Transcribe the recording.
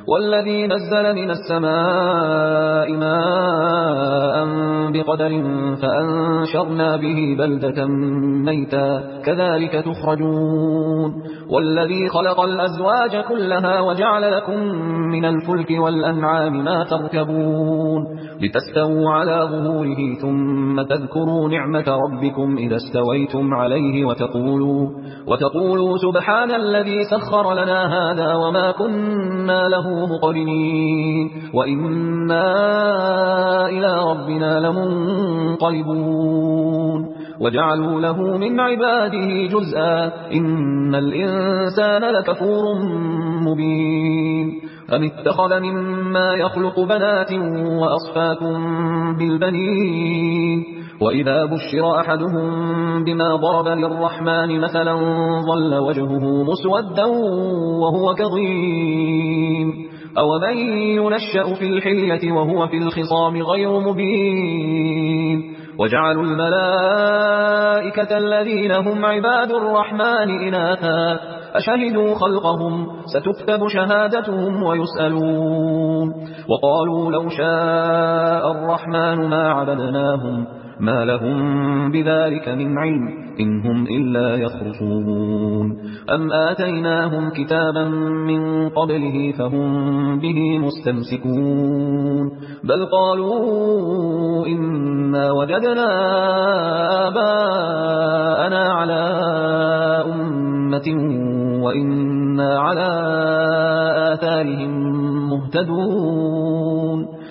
والذي نزل من السماء ماء بقدر فأنشرنا به بلدة ميتا كذلك تخرجون والذي خلق الأزواج كلها وجعل لكم من الفلك والأنعام ما تركبون لتستووا على ظهوره ثم تذكروا نعمة ربكم إذا استويتم عليه وتقولوا سبحان الذي سخر لنا هذا وما كنا له مقرنين وإنا إلى ربنا لمنقلبون وجعلوا له من عباده جزءا إن الإنسان لكفور مبين أم اتخذ مما يخلق بنات وأصفاكم بالبنين وإذا بشر أحدهم بما ضرب للرحمن مثلا ظل وجهه مسودا وهو كظيم أومن ينشأ في الحلية وهو في الخصام غير مبين وجعلوا الملائكة الذين هم عباد الرحمن إناثا أشهدوا خلقهم ستكتب شهادتهم ويسألون وقالوا لو شاء الرحمن ما عبدناهم ما لهم بذلك من علم إن هم إلا يخرصون أم آتيناهم كتابا من قبله فهم به مستمسكون بل قالوا إنا وجدنا آباءنا على أمة وإنا على آثارهم مهتدون